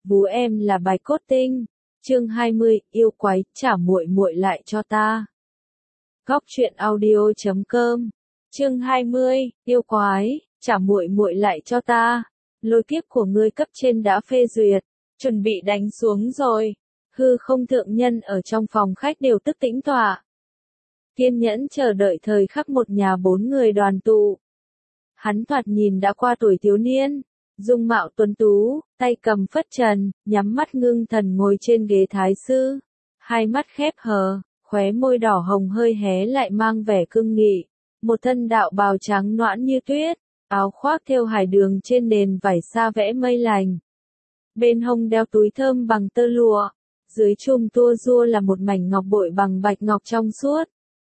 Vú em là Bạch Cốt Tinh. Chương 20, yêu quái, trả muội muội lại cho ta. Góc truyện audio.com. Chương 20, yêu quái, trả muội muội lại cho ta. Lôi kiếp của ngươi cấp trên đã phê duyệt, chuẩn bị đánh xuống rồi. Hư Không thượng nhân ở trong phòng khách đều tức tĩnh tọa. Kiên nhẫn chờ đợi thời khắc một nhà bốn người đoàn tụ. Hắn thoạt nhìn đã qua tuổi thiếu niên, dung mạo tuấn tú, tay cầm phất trần, nhắm mắt ngưng thần ngồi trên ghế thái sư, hai mắt khép hờ, khóe môi đỏ hồng hơi hé lại mang vẻ cương nghị, một thân đạo bào trắng nõn như tuyết, áo khoác thêu hải đường trên nền vải sa vẽ mây lành. Bên hông đeo túi thơm bằng tơ lụa, dưới chùm tua rua là một mảnh ngọc bội bằng bạch ngọc trong suốt.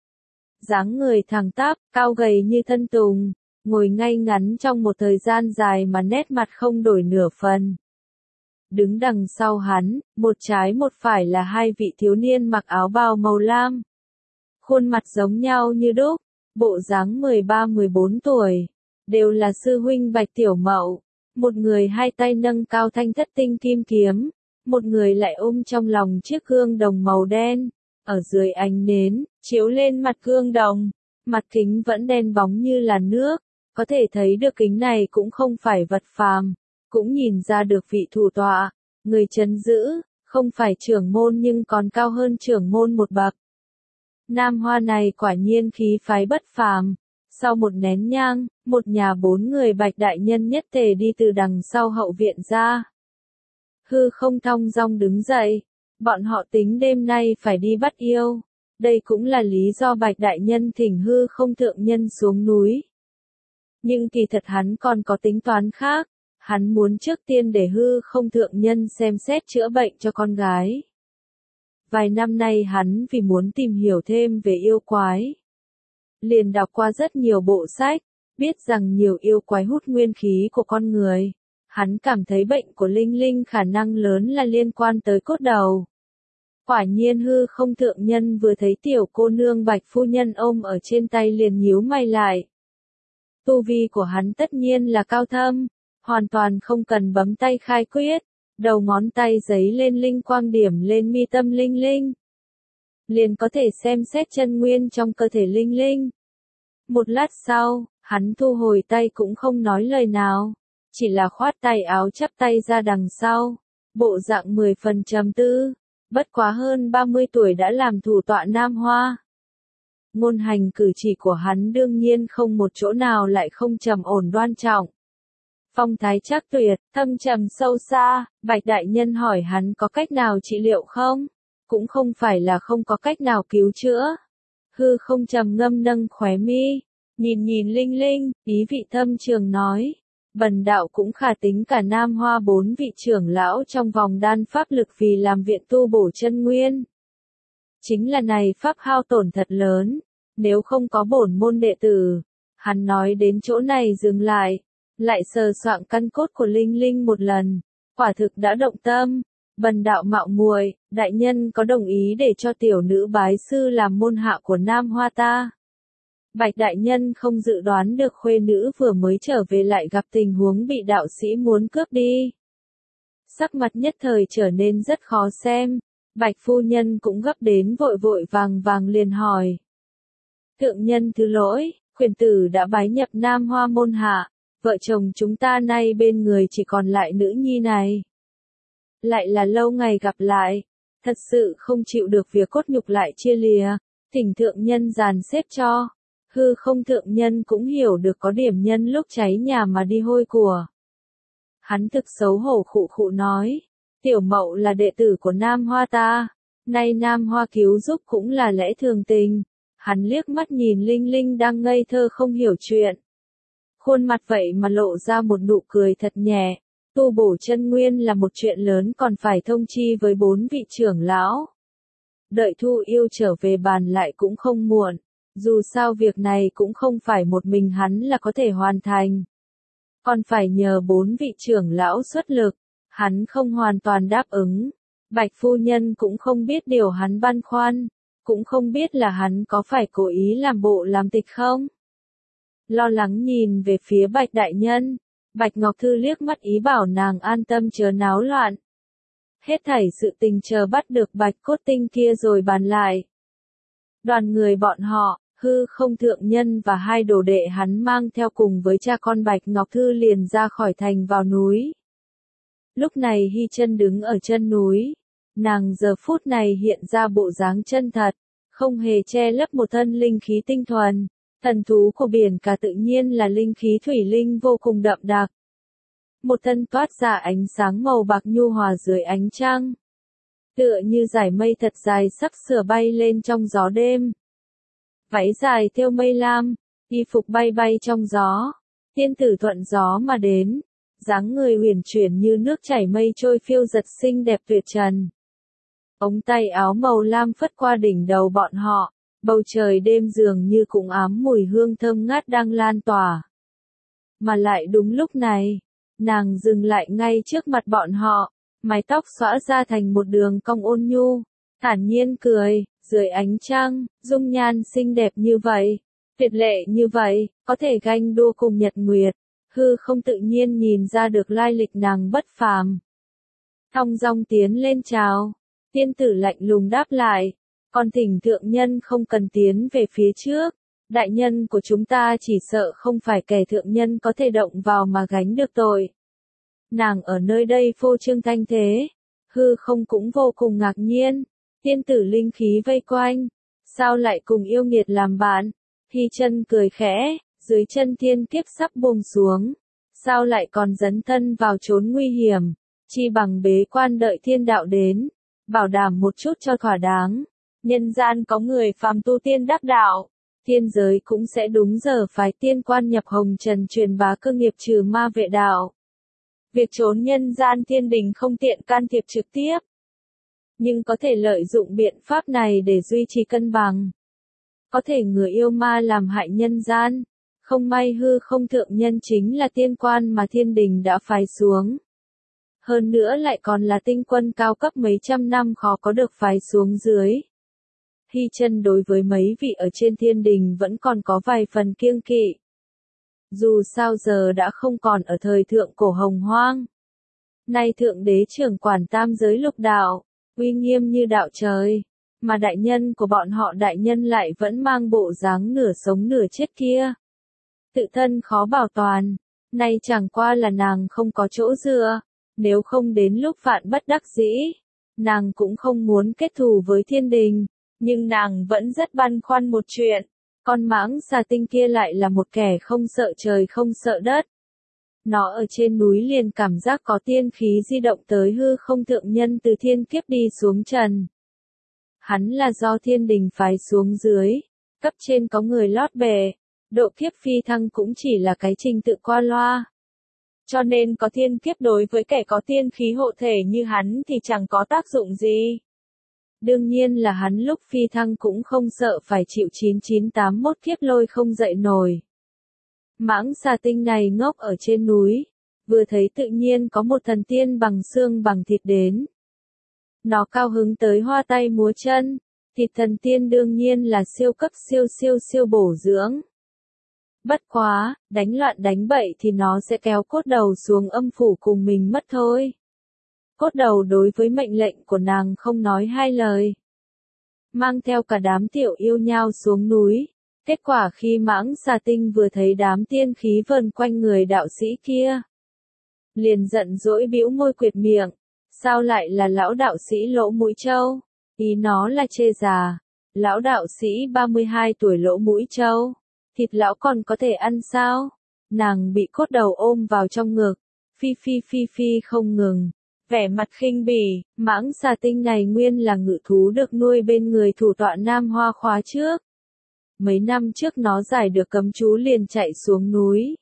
Dáng người thẳng tắp, cao gầy như thân tùng, ngồi ngay ngắn trong một thời gian dài mà nét mặt không đổi nửa phần. Đứng đằng sau hắn, một trái một phải là hai vị thiếu niên mặc áo bào màu lam. Khuôn mặt giống nhau như đúc, bộ dáng 13-14 tuổi, đều là sư huynh Bạch Tiểu Mậu. Một người hai tay nâng cao thanh thất tinh kim kiếm, một người lại ôm trong lòng chiếc gương đồng màu đen. Ở dưới ánh nến, chiếu lên mặt gương đồng, mặt kính vẫn đen bóng như là nước, có thể thấy được kính này cũng không phải vật phàm, cũng nhìn ra được vị thủ tọa, người trấn giữ, không phải trưởng môn nhưng còn cao hơn trưởng môn một bậc. Nam Hoa này quả nhiên khí phái bất phàm. Sau một nén nhang, một nhà bốn người Bạch đại nhân nhất tề đi từ đằng sau hậu viện ra. Hư Không thong dong đứng dậy, bọn họ tính đêm nay phải đi bắt yêu, đây cũng là lý do Bạch đại nhân thỉnh Hư Không thượng nhân xuống núi. Nhưng kỳ thật hắn còn có tính toán khác, hắn muốn trước tiên để Hư Không thượng nhân xem xét chữa bệnh cho con gái. Vài năm nay hắn vì muốn tìm hiểu thêm về yêu quái, liền đọc qua rất nhiều bộ sách, biết rằng nhiều yêu quái hút nguyên khí của con người. Hắn cảm thấy bệnh của Linh Linh khả năng lớn là liên quan tới cốt đầu. Quả nhiên Hư Không thượng nhân vừa thấy tiểu cô nương Bạch phu nhân ôm ở trên tay liền nhíu mày lại. Tu vi của hắn tất nhiên là cao thâm, hoàn toàn không cần bấm tay khai quyết, đầu ngón tay giấy lên linh quang điểm lên mi tâm Linh Linh, liền có thể xem xét chân nguyên trong cơ thể Linh Linh. Một lát sau, hắn thu hồi tay cũng không nói lời nào, chỉ là khoát tay áo chắp tay ra đằng sau, bộ dạng 10 phần trầm tư, bất quá hơn 30 tuổi đã làm thủ tọa Nam Hoa. Ngôn hành cử chỉ của hắn đương nhiên không một chỗ nào lại không trầm ổn đoan trọng. Phong thái trác tuyệt, thâm trầm sâu xa, Bạch đại nhân hỏi hắn có cách nào trị liệu không? Cũng không phải là không có cách nào cứu chữa. Hư Không trầm ngâm nâng khóe mi, nhìn Linh Linh, ý vị thâm trường nói. Bần đạo cũng khả tính cả Nam Hoa 4 vị trưởng lão trong vòng đan pháp lực vì làm viện tu bổ chân nguyên. Chính là này pháp hao tổn thật lớn, nếu không có bổn môn đệ tử. Hắn nói đến chỗ này dừng lại sờ soạng căn cốt của Linh Linh một lần, quả thực đã động tâm. Bần đạo mạo muội, đại nhân có đồng ý để cho tiểu nữ bái sư làm môn hạ của Nam Hoa ta? Bạch đại nhân không dự đoán được khuê nữ vừa mới trở về lại gặp tình huống bị đạo sĩ muốn cướp đi. Sắc mặt nhất thời trở nên rất khó xem, Bạch phu nhân cũng gấp đến vội vội vàng liền hỏi. Thượng nhân thứ lỗi, khuyển tử đã bái nhập Nam Hoa môn hạ, vợ chồng chúng ta nay bên người chỉ còn lại nữ nhi này. Lại là lâu ngày gặp lại, thật sự không chịu được việc cốt nhục lại chia lìa, thỉnh thượng nhân dàn xếp cho. Hư Không thượng nhân cũng hiểu được có điểm nhân lúc cháy nhà mà đi hôi của. Hắn thực xấu hổ khụ khụ nói, tiểu Mậu là đệ tử của Nam Hoa ta, nay Nam Hoa cứu giúp cũng là lẽ thường tình. Hắn liếc mắt nhìn Linh Linh đang ngây thơ không hiểu chuyện. Khuôn mặt vậy mà lộ ra một nụ cười thật nhẹ. Tu bổ chân nguyên là một chuyện lớn còn phải thông chi với 4 vị trưởng lão. Đợi Thu Yêu trở về bàn lại cũng không muộn. Dù sao việc này cũng không phải một mình hắn là có thể hoàn thành. Còn phải nhờ 4 vị trưởng lão xuất lực. Hắn không hoàn toàn đáp ứng. Bạch phu nhân cũng không biết điều hắn băn khoăn. Cũng không biết là hắn có phải cố ý làm bộ làm tịch không. Lo lắng nhìn về phía Bạch đại nhân. Bạch Ngọc Thư liếc mắt ý bảo nàng an tâm chớ náo loạn. Hết thảy sự tình chờ bắt được bạch cốt tinh kia rồi bàn lại. Đoàn người bọn họ, hư không thượng nhân và hai đồ đệ hắn mang theo cùng với cha con Bạch Ngọc Thư liền ra khỏi thành vào núi. Lúc này Hy Chân đứng ở chân núi. Nàng giờ phút này hiện ra bộ dáng chân thật, không hề che lấp một thân linh khí tinh thuần. Thần thú của biển cả tự nhiên là linh khí thủy linh vô cùng đậm đặc. Một thân toát ra ánh sáng màu bạc nhu hòa dưới ánh trăng. Tựa như dải mây thật dài sắc sửa bay lên trong gió đêm. Váy dài thêu mây lam, y phục bay bay trong gió. Tiên tử thuận gió mà đến. Dáng người huyền chuyển như nước chảy mây trôi phiêu giật xinh đẹp tuyệt trần. Ống tay áo màu lam phất qua đỉnh đầu bọn họ. Bầu trời đêm dường như cũng ám mùi hương thơm ngát đang lan tỏa. Mà lại đúng lúc này, nàng dừng lại ngay trước mặt bọn họ, mái tóc xõa ra thành một đường cong ôn nhu, thản nhiên cười, dưới ánh trăng, dung nhan xinh đẹp như vậy, tuyệt lệ như vậy, có thể ganh đua cùng nhật nguyệt, hư không tự nhiên nhìn ra được lai lịch nàng bất phàm. Thong dong tiến lên chào, tiên tử lạnh lùng đáp lại. Còn thỉnh thượng nhân không cần tiến về phía trước, đại nhân của chúng ta chỉ sợ không phải kẻ thượng nhân có thể động vào mà gánh được tội. Nàng ở nơi đây phô trương thanh thế, hư không cũng vô cùng ngạc nhiên, tiên tử linh khí vây quanh, sao lại cùng yêu nghiệt làm bạn? Hy Chân cười khẽ, dưới chân thiên kiếp sắp buông xuống, sao lại còn dấn thân vào chốn nguy hiểm, chi bằng bế quan đợi thiên đạo đến, bảo đảm một chút cho thỏa đáng. Nhân gian có người phàm tu tiên đắc đạo, thiên giới cũng sẽ đúng giờ phái tiên quan nhập hồng trần truyền bá cơ nghiệp trừ ma vệ đạo. Việc trốn nhân gian thiên đình không tiện can thiệp trực tiếp, nhưng có thể lợi dụng biện pháp này để duy trì cân bằng. Có thể ngừa yêu ma làm hại nhân gian, không may hư không thượng nhân chính là tiên quan mà thiên đình đã phái xuống. Hơn nữa lại còn là tinh quân cao cấp mấy trăm năm khó có được phái xuống dưới. Hy Chân đối với mấy vị ở trên thiên đình vẫn còn có vài phần kiêng kỵ. Dù sao giờ đã không còn ở thời thượng cổ hồng hoang. Nay thượng đế trưởng quản tam giới lục đạo, uy nghiêm như đạo trời, mà đại nhân của bọn họ đại nhân lại vẫn mang bộ dáng nửa sống nửa chết kia. Tự thân khó bảo toàn, nay chẳng qua là nàng không có chỗ dựa, nếu không đến lúc vạn bất đắc dĩ, nàng cũng không muốn kết thù với thiên đình. Nhưng nàng vẫn rất băn khoăn một chuyện, con mãng xà tinh kia lại là một kẻ không sợ trời không sợ đất. Nó ở trên núi liền cảm giác có tiên khí di động tới hư không thượng nhân từ thiên kiếp đi xuống trần. Hắn là do thiên đình phái xuống dưới, cấp trên có người lót bè, độ kiếp phi thăng cũng chỉ là cái trình tự qua loa. Cho nên có thiên kiếp đối với kẻ có tiên khí hộ thể như hắn thì chẳng có tác dụng gì. Đương nhiên là hắn lúc phi thăng cũng không sợ phải chịu 9981 kiếp lôi không dậy nổi. Mãng xà tinh này ngốc ở trên núi, vừa thấy tự nhiên có một thần tiên bằng xương bằng thịt đến. Nó cao hứng tới hoa tay múa chân, thịt thần tiên đương nhiên là siêu cấp siêu bổ dưỡng. Bất quá, đánh loạn đánh bậy thì nó sẽ kéo cốt đầu xuống âm phủ cùng mình mất thôi. Cốt đầu đối với mệnh lệnh của nàng không nói hai lời. Mang theo cả đám tiểu yêu nhao xuống núi. Kết quả khi mãng xà tinh vừa thấy đám tiên khí vờn quanh người đạo sĩ kia, liền giận dỗi bĩu môi quệt miệng. Sao lại là lão đạo sĩ lỗ mũi trâu? Ý nó là chê già. Lão đạo sĩ 32 tuổi lỗ mũi trâu. Thịt lão còn có thể ăn sao? Nàng bị cốt đầu ôm vào trong ngực. Phi không ngừng. Vẻ mặt khinh bỉ, mãng xà tinh này nguyên là ngự thú được nuôi bên người thủ tọa Nam Hoa khóa trước. Mấy năm trước nó giải được cấm chú liền chạy xuống núi.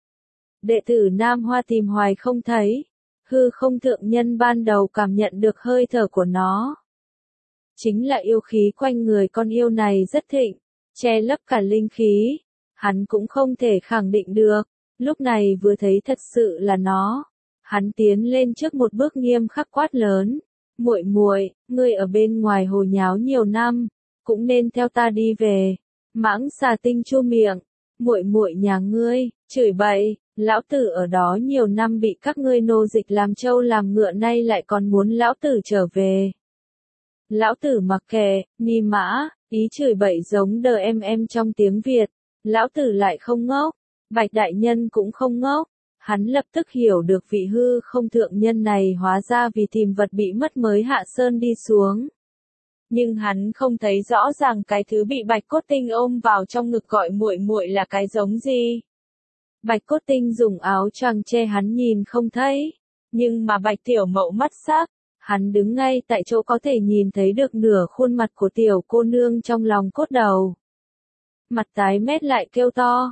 Đệ tử Nam Hoa tìm hoài không thấy, hư không thượng nhân ban đầu cảm nhận được hơi thở của nó. Chính là yêu khí quanh người con yêu này rất thịnh, che lấp cả linh khí, hắn cũng không thể khẳng định được, lúc này vừa thấy thật sự là nó. Hắn tiến lên trước một bước nghiêm khắc quát lớn, muội muội, ngươi ở bên ngoài hồ nháo nhiều năm, cũng nên theo ta đi về. Mãng xà tinh chu miệng, muội muội nhà ngươi, chửi bậy, Lão tử ở đó nhiều năm bị các ngươi nô dịch làm trâu làm ngựa, nay lại còn muốn lão tử trở về. Lão tử mặc kệ, ni mã, ý chửi bậy giống đờ em trong tiếng Việt. Lão tử lại không ngốc, Bạch đại nhân cũng không ngốc. Hắn lập tức hiểu được vị hư không thượng nhân này hóa ra vì tìm vật bị mất mới hạ sơn đi xuống. Nhưng hắn không thấy rõ ràng cái thứ bị Bạch Cốt Tinh ôm vào trong ngực gọi muội muội là cái giống gì. Bạch Cốt Tinh dùng áo choàng che hắn nhìn không thấy, nhưng mà Bạch Tiểu Mậu mắt sắc, hắn đứng ngay tại chỗ có thể nhìn thấy được nửa khuôn mặt của tiểu cô nương trong lòng cốt đầu. Mặt tái mét lại kêu to,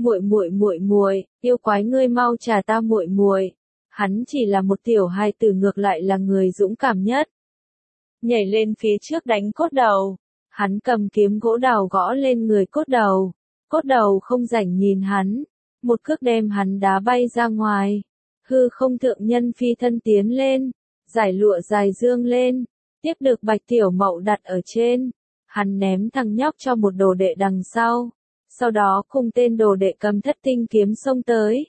muội, yêu quái ngươi mau trả ta muội muội. Hắn chỉ là một tiểu hài tử, ngược lại là người dũng cảm nhất. Nhảy lên phía trước đánh cốt đầu, hắn cầm kiếm gỗ đào gõ lên người cốt đầu không rảnh nhìn hắn, một cước đem hắn đá bay ra ngoài. Hư không thượng nhân phi thân tiến lên, giải lụa dài dương lên, tiếp được Bạch Tiểu Mậu đặt ở trên, hắn ném thằng nhóc cho một đồ đệ đằng sau đó cùng tên đồ đệ cầm Thất Tinh kiếm xông tới.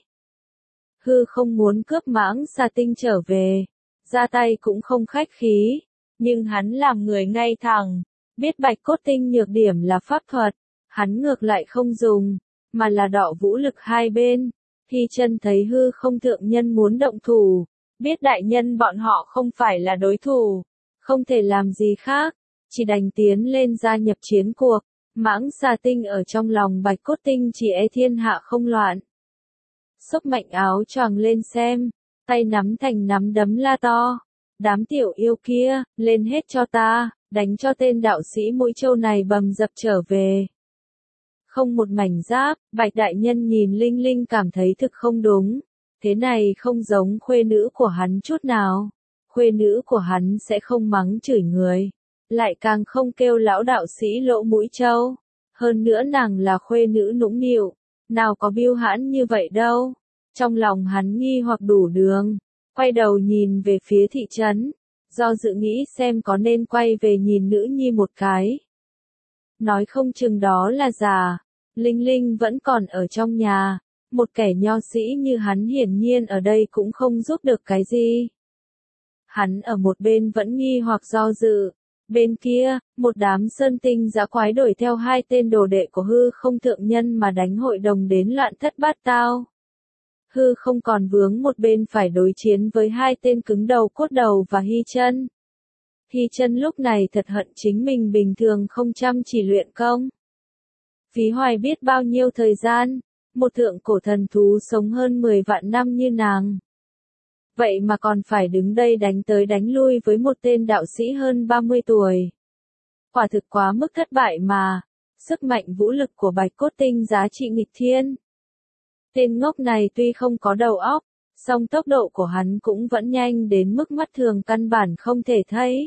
Hư không muốn cướp Mãng Xà Tinh trở về, ra tay cũng không khách khí, nhưng hắn làm người ngay thẳng, biết Bạch Cốt Tinh nhược điểm là pháp thuật, hắn ngược lại không dùng, mà là đọ vũ lực hai bên. Hy Chân thấy hư không thượng nhân muốn động thủ, biết đại nhân bọn họ không phải là đối thủ, không thể làm gì khác, chỉ đành tiến lên gia nhập chiến cuộc. Mãng Xà Tinh ở trong lòng Bạch Cốt Tinh chỉ e thiên hạ không loạn. Xốc mạnh áo choàng lên xem, tay nắm thành nắm đấm la to, đám tiểu yêu kia, lên hết cho ta, đánh cho tên đạo sĩ mũi trâu này bầm dập trở về. Không một mảnh giáp, Bạch đại nhân nhìn Linh Linh cảm thấy thực không đúng, thế này không giống khuê nữ của hắn chút nào. Khuê nữ của hắn sẽ không mắng chửi người, lại càng không kêu lão đạo sĩ lỗ mũi trâu. Hơn nữa nàng là khuê nữ nũng nịu, nào có biêu hãn như vậy đâu. Trong lòng hắn nghi hoặc đủ đường, quay đầu nhìn về phía thị trấn, do dự nghĩ xem có nên quay về nhìn nữ nhi một cái. Nói không chừng đó là giả, Linh Linh vẫn còn ở trong nhà, một kẻ nho sĩ như hắn hiển nhiên ở đây cũng không giúp được cái gì. Hắn ở một bên vẫn nghi hoặc do dự. Bên kia, một đám sơn tinh dã quái đuổi theo hai tên đồ đệ của hư không thượng nhân mà đánh hội đồng đến loạn thất bát tao. Hư không còn vướng một bên phải đối chiến với hai tên cứng đầu cốt đầu và Hy Chân. Hy Chân lúc này thật hận chính mình bình thường không chăm chỉ luyện công. Phí hoài biết bao nhiêu thời gian, một thượng cổ thần thú sống hơn 10 vạn năm như nàng. Vậy mà còn phải đứng đây đánh tới đánh lui với một tên đạo sĩ hơn 30 tuổi. Quả thực quá mức thất bại mà, sức mạnh vũ lực của Bạch Cốt Tinh giá trị nghịch thiên. Tên ngốc này tuy không có đầu óc, song tốc độ của hắn cũng vẫn nhanh đến mức mắt thường căn bản không thể thấy.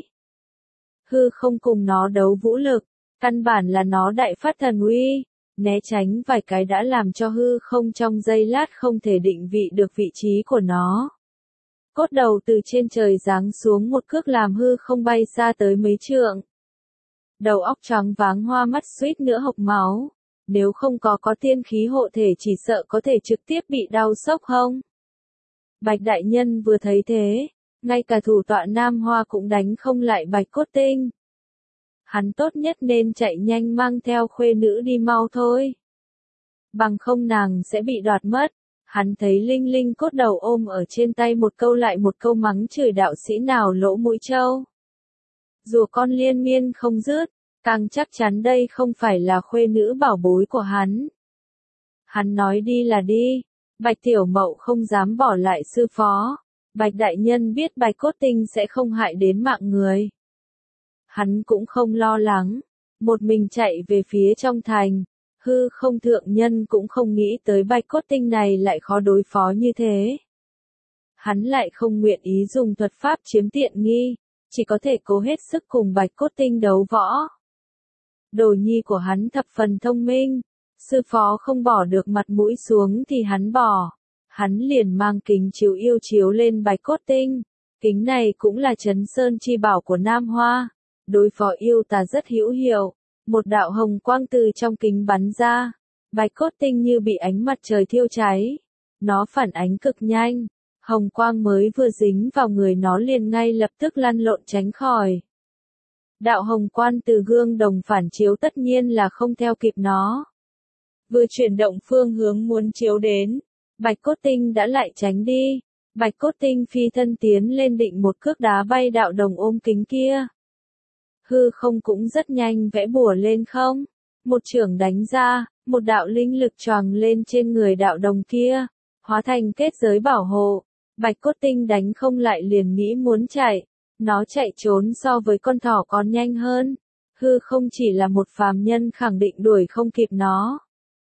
Hư không cùng nó đấu vũ lực, căn bản là nó đại phát thần uy, né tránh vài cái đã làm cho hư không trong giây lát không thể định vị được vị trí của nó. Cốt đầu từ trên trời giáng xuống một cước làm hư không bay xa tới mấy trượng. Đầu óc choáng váng hoa mắt suýt nữa hộc máu, nếu không có tiên khí hộ thể chỉ sợ có thể trực tiếp bị đau sốc hông. Bạch đại nhân vừa thấy thế, ngay cả thủ tọa Nam Hoa cũng đánh không lại Bạch Cốt Tinh. Hắn tốt nhất nên chạy nhanh mang theo khuê nữ đi mau thôi. Bằng không nàng sẽ bị đoạt mất. Hắn thấy Linh Linh cốt đầu ôm ở trên tay một câu lại một câu mắng chửi đạo sĩ nào lỗ mũi trâu. Rùa con liên miên không dứt, càng chắc chắn đây không phải là khuê nữ bảo bối của hắn. Hắn nói đi là đi, Bạch Tiểu Mậu không dám bỏ lại sư phó. Bạch đại nhân biết Bạch Cốt Tinh sẽ không hại đến mạng người. Hắn cũng không lo lắng, một mình chạy về phía trong thành. Hư không thượng nhân cũng không nghĩ tới Bạch Cốt Tinh này lại khó đối phó như thế. Hắn lại không nguyện ý dùng thuật pháp chiếm tiện nghi, chỉ có thể cố hết sức cùng Bạch Cốt Tinh đấu võ. Đồ nhi của hắn thập phần thông minh, sư phó không bỏ được mặt mũi xuống thì hắn bỏ. Hắn liền mang kính chiếu yêu chiếu lên Bạch Cốt Tinh, kính này cũng là trấn sơn chi bảo của Nam Hoa, đối phó yêu tà rất hữu hiệu. Một đạo hồng quang từ trong kính bắn ra, Bạch Cốt Tinh như bị ánh mặt trời thiêu cháy. nó phản ánh cực nhanh. Hồng quang mới vừa dính vào người nó liền ngay lập tức lăn lộn tránh khỏi. Đạo hồng quang từ gương đồng phản chiếu tất nhiên là không theo kịp nó. Vừa chuyển động phương hướng muốn chiếu đến, Bạch Cốt Tinh đã lại tránh đi. Bạch Cốt Tinh phi thân tiến lên định một cước đá bay đạo đồng ôm kính kia. Hư không cũng rất nhanh vẽ bùa lên không. Một chưởng đánh ra, một đạo linh lực choàng lên trên người đạo đồng kia, hóa thành kết giới bảo hộ. Bạch Cốt Tinh đánh không lại liền nghĩ muốn chạy. Nó chạy trốn so với con thỏ còn nhanh hơn. Hư không chỉ là một phàm nhân khẳng định đuổi không kịp nó.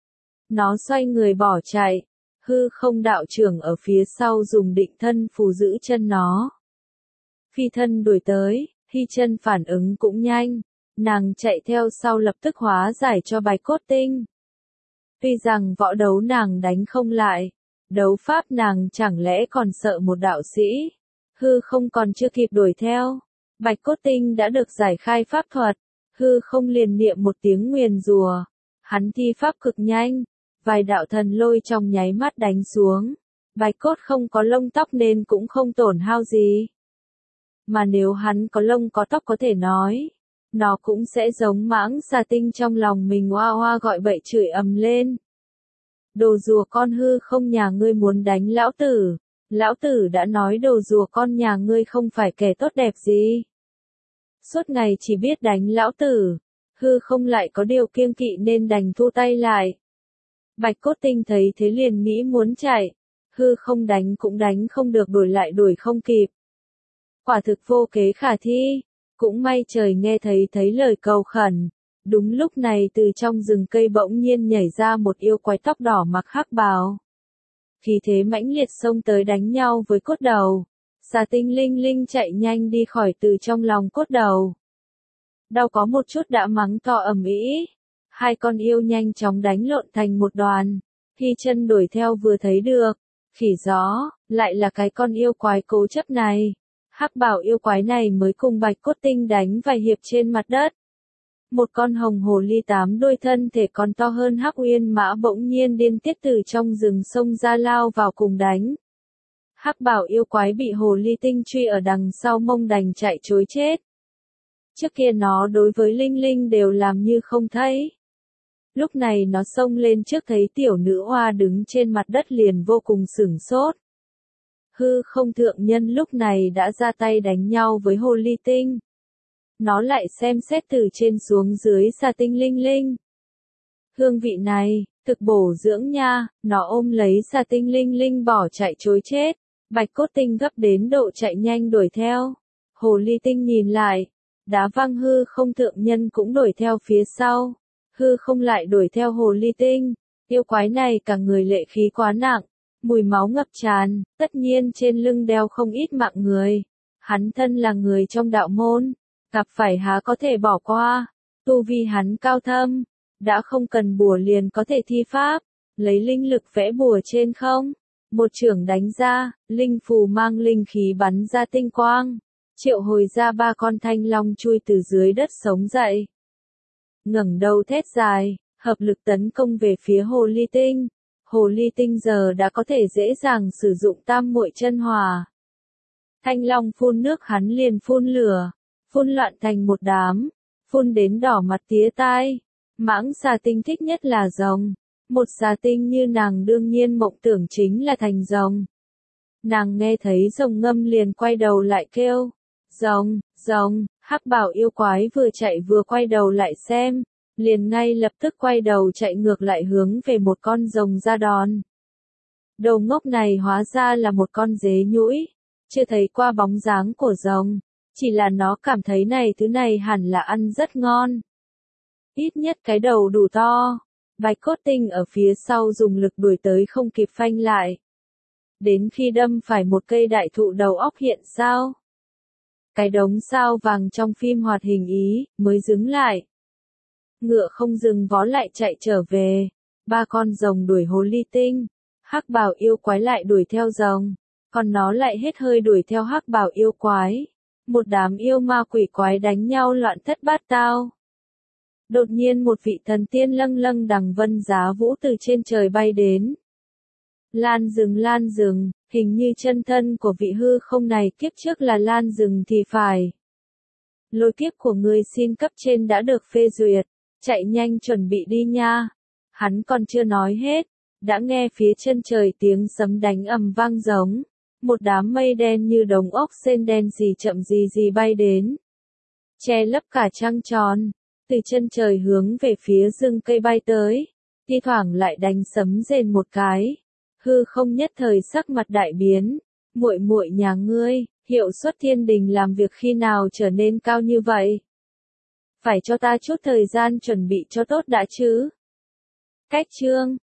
Nó xoay người bỏ chạy. Hư không đạo trưởng ở phía sau dùng định thân phù giữ chân nó. Phi thân đuổi tới, Hy Chân phản ứng cũng nhanh. Nàng chạy theo sau lập tức hóa giải cho Bạch Cốt Tinh. Tuy rằng võ đấu nàng đánh không lại, đấu pháp nàng chẳng lẽ còn sợ một đạo sĩ. Hư không còn chưa kịp đuổi theo. Bạch Cốt Tinh đã được giải khai pháp thuật. Hư không liền niệm một tiếng nguyền rủa. Hắn thi pháp cực nhanh. Vài đạo thần lôi trong nháy mắt đánh xuống. Bạch cốt không có lông tóc nên cũng không tổn hao gì. Mà nếu hắn có lông có tóc có thể nói, nó cũng sẽ giống mãng xà tinh trong lòng mình oa oa gọi bậy chửi ầm lên. Đồ rùa con hư không nhà ngươi muốn đánh lão tử. Lão tử đã nói đồ rùa con nhà ngươi không phải kẻ tốt đẹp gì. Suốt ngày chỉ biết đánh lão tử. Hư không lại có điều kiêng kỵ nên đành thu tay lại. Bạch Cốt Tinh thấy thế liền nghĩ muốn chạy. Hư không đánh cũng đánh không được đuổi lại đuổi không kịp. Quả thực vô kế khả thi. Cũng may trời nghe thấy lời cầu khẩn. Đúng lúc này từ trong rừng cây bỗng nhiên nhảy ra một yêu quái tóc đỏ mặc hắc bào. Khí thế mãnh liệt xông tới đánh nhau với cốt đầu. Xà Tinh Linh Linh chạy nhanh đi khỏi từ trong lòng cốt đầu. Đau có một chút đã mắng to ầm ĩ. Hai con yêu nhanh chóng đánh lộn thành một đoàn. Hy Chân đuổi theo vừa thấy được. Khỉ gió, lại là cái con yêu quái cố chấp này. Hắc bảo yêu quái này mới cùng Bạch Cốt Tinh đánh vài hiệp trên mặt đất. Một con hồng hồ ly 8 đuôi thân thể còn to hơn Hắc Uyên Mã bỗng nhiên điên tiết từ trong rừng sông ra lao vào cùng đánh. Hắc bảo yêu quái bị hồ ly tinh truy ở đằng sau mông đành chạy trối chết. Trước kia nó đối với Linh Linh đều làm như không thấy. Lúc này nó xông lên trước thấy tiểu nữ hoa đứng trên mặt đất liền vô cùng sửng sốt. Hư không thượng nhân lúc này đã ra tay đánh nhau với hồ ly tinh. Nó lại xem xét từ trên xuống dưới Xà Tinh Linh Linh. Hương vị này, thực bổ dưỡng nha, nó ôm lấy Xà Tinh Linh Linh bỏ chạy trối chết. Bạch Cốt Tinh gấp đến độ chạy nhanh đuổi theo. Hồ ly tinh nhìn lại, đá văng hư không thượng nhân cũng đuổi theo phía sau. Hư không lại đuổi theo hồ ly tinh. Yêu quái này cả người lệ khí quá nặng, mùi máu ngập tràn, tất nhiên trên lưng đeo không ít mạng người. Hắn thân là người trong đạo môn, gặp phải há có thể bỏ qua. Tu vi hắn cao thâm, đã không cần bùa liền có thể thi pháp, lấy linh lực vẽ bùa trên không. Một chưởng đánh ra, linh phù mang linh khí bắn ra tinh quang, triệu hồi ra 3 con thanh long chui từ dưới đất sống dậy. Ngẩng đầu thét dài, hợp lực tấn công về phía hồ ly tinh. Hồ ly tinh giờ đã có thể dễ dàng sử dụng tam muội chân hỏa. Thanh long phun nước hắn liền phun lửa, phun loạn thành một đám, phun đến đỏ mặt tía tai. Mãng xà tinh thích nhất là rồng. Một xà tinh như nàng đương nhiên mộng tưởng chính là thành rồng. Nàng nghe thấy rồng ngâm liền quay đầu lại kêu. Rồng, rồng, hắc bảo yêu quái vừa chạy vừa quay đầu lại xem. Liền ngay lập tức quay đầu chạy ngược lại hướng về một con rồng ra đòn. Đầu ngốc này hóa ra là một con dế nhũi. Chưa thấy qua bóng dáng của rồng. Chỉ là nó cảm thấy thứ này hẳn là ăn rất ngon. Ít nhất cái đầu đủ to. Bạch Cốt Tinh ở phía sau dùng lực đuổi tới không kịp phanh lại. Đến khi đâm phải một cây đại thụ đầu óc hiện sao. Cái đống sao vàng trong phim hoạt hình Ý, mới dừng lại. Ngựa không dừng vó lại chạy trở về. 3 con rồng đuổi hồ ly tinh. Hắc bào yêu quái lại đuổi theo rồng. Còn nó lại hết hơi đuổi theo hắc bào yêu quái. Một đám yêu ma quỷ quái đánh nhau loạn thất bát tao. Đột nhiên một vị thần tiên lâng lâng đằng vân giá vũ từ trên trời bay đến. Lan rừng, hình như chân thân của vị hư không này kiếp trước là lan rừng thì phải. Lôi kiếp của ngươi xin cấp trên đã được phê duyệt, chạy nhanh chuẩn bị đi nha. Hắn còn chưa nói hết, đã nghe phía chân trời tiếng sấm đánh ầm vang giống. Một đám mây đen như đống ốc sên đen gì chậm gì bay đến. Che lấp cả trăng tròn, từ chân trời hướng về phía rừng cây bay tới, thi thoảng lại đánh sấm rền một cái. Hư không nhất thời sắc mặt đại biến, muội muội nhà ngươi, hiệu suất thiên đình làm việc khi nào trở nên cao như vậy? Phải cho ta chút thời gian chuẩn bị cho tốt đã chứ. Cách chương